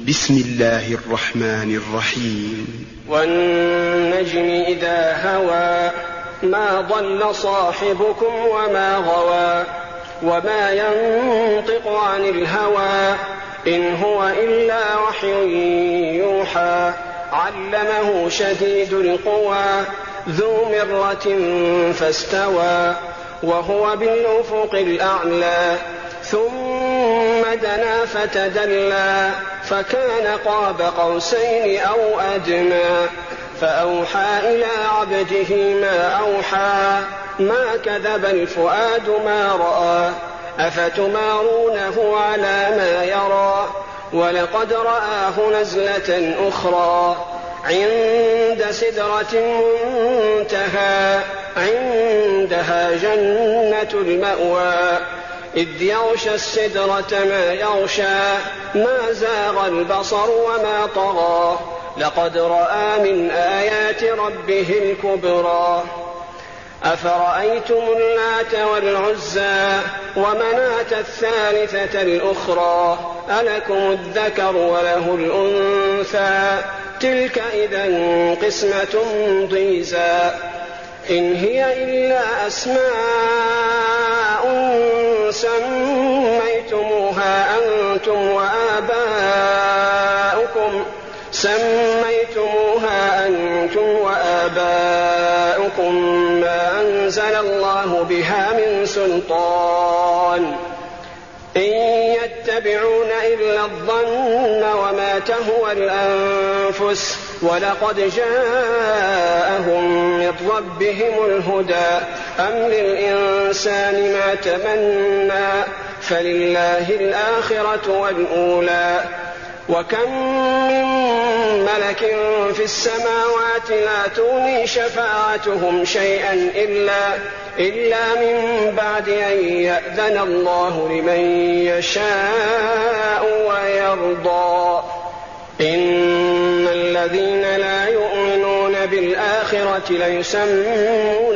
بسم الله الرحمن الرحيم والنجم إذا هوى ما ضل صاحبكم وما غوى وما ينطق عن الهوى إن هو إلا وحي يوحى علمه شديد القوى ذو مرة فاستوى وهو بالأفق الأعلى ثم دنا فتدلى فكان قاب قوسين أو أدنى فأوحى إلى عبده ما أوحى ما كذب الفؤاد ما رأى أفتمارونه على ما يرى ولقد رآه نزلة أخرى عند سدرة منتهى عندها جنة المأوى إذ يغشى السدرة ما يغشى ما زاغ البصر وما طغى لقد رأى من آيات ربه الكبرى أفرأيتم اللات والعزى ومناة الثالثة الأخرى ألكم الذكر وله الأنثى تلك إذا قسمة ضيزى إن هي إلا أسماء سميتموها أنتم وآباؤكم ما أنزل الله بها من سلطان إن يتبعون إلا الظن وما تهوى الأنفس ولقد جاءهم من ربهم الهدى أم للإنسان ما تمنى فلله الآخرة والأولى وكم من ملك في السماوات لا تغني شفاعتهم شيئا إلا من بعد أن يأذن الله لمن يشاء ويرضى إن الذين لا يؤمنون بالآخرة ليسمون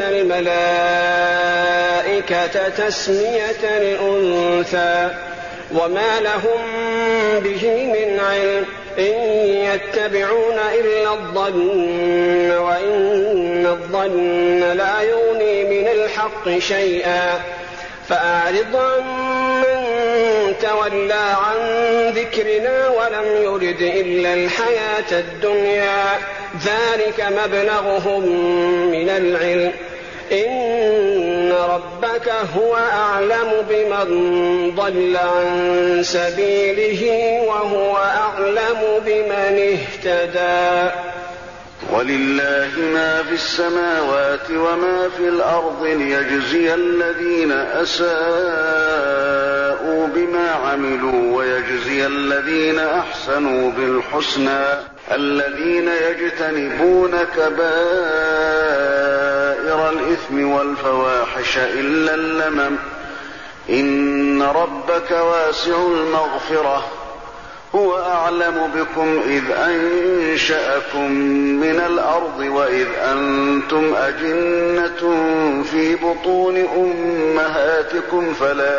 الملائكة تسمية الأنثى وما لهم به من علم إن يتبعون إلا الظن وإن الظن لا يغني من الحق شيئا فأعرض عن من تولى عن ذكرنا ولم يرد إلا الحياة الدنيا ذلك مبلغهم من العلم إن ربك هو أعلم بمن ضل عن سبيله وهو أعلم بمن اهتدى ولله ما في السماوات وما في الأرض ليجزي الذين أساءوا بما عملوا ويجزي الذين أحسنوا بالحسنى الذين يجتنبون كبائر الإثم والفواحش إلا اللمم إن ربك واسع المغفرة هو أعلم بكم إذ أنشأكم من الأرض وإذ أنتم أجنة في بطون أمهاتكم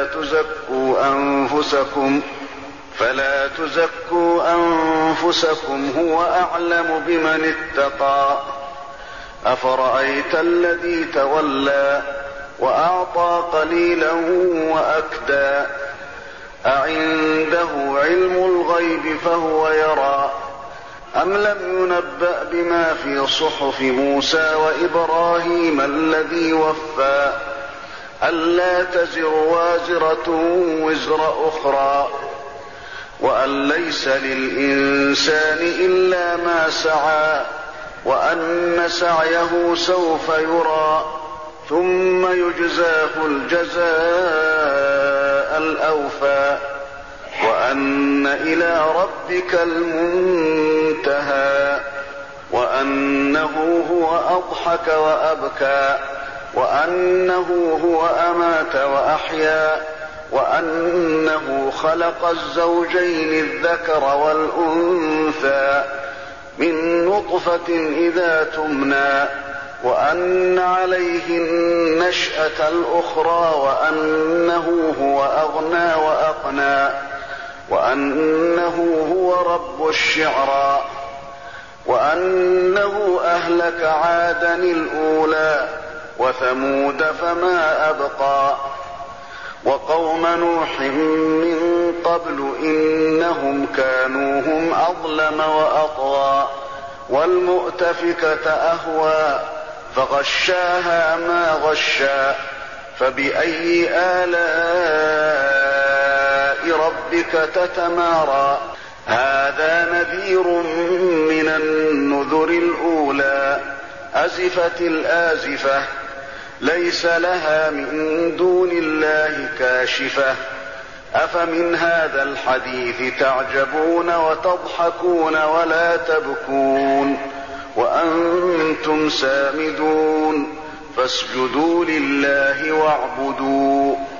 فلا تزكوا أنفسكم هو أعلم بمن اتقى أفرأيت الذي تولى وأعطى قليلا وأكدى أعنده علم الغيب فهو يرى أم لم ينبأ بما في صحف موسى وإبراهيم الذي وفى ألا تزر وازرة وزر أخرى وأن ليس للإنسان إلا ما سعى وأن سعيه سوف يرى ثم يجزاه الجزاء الأوفى وأن إلى ربك المنتهى وأنه هو أضحك وأبكى وأنه هو أمات وأحيا وأنه خلق الزوجين الذكر والأنثى من نطفة إذا تمنى وأن عليه النشأة الأخرى وأنه هو أغنى وأقنى وأنه هو رب الشعرى وأنه أهلك عادا الأولى وثمود فما أبقى وقوم نوح من قبل إنهم كانوا هم أظلم وأطغى والمؤتفكة أهوى فغشاها ما غشا فبأي آلاء ربك تتمارى هذا نذير من النذر الأولى أزفت الآزفة ليس لها من دون الله كاشفة أفمن هذا الحديث تعجبون وتضحكون ولا تبكون وأنتم سامدون فاسجدوا لله واعبدوا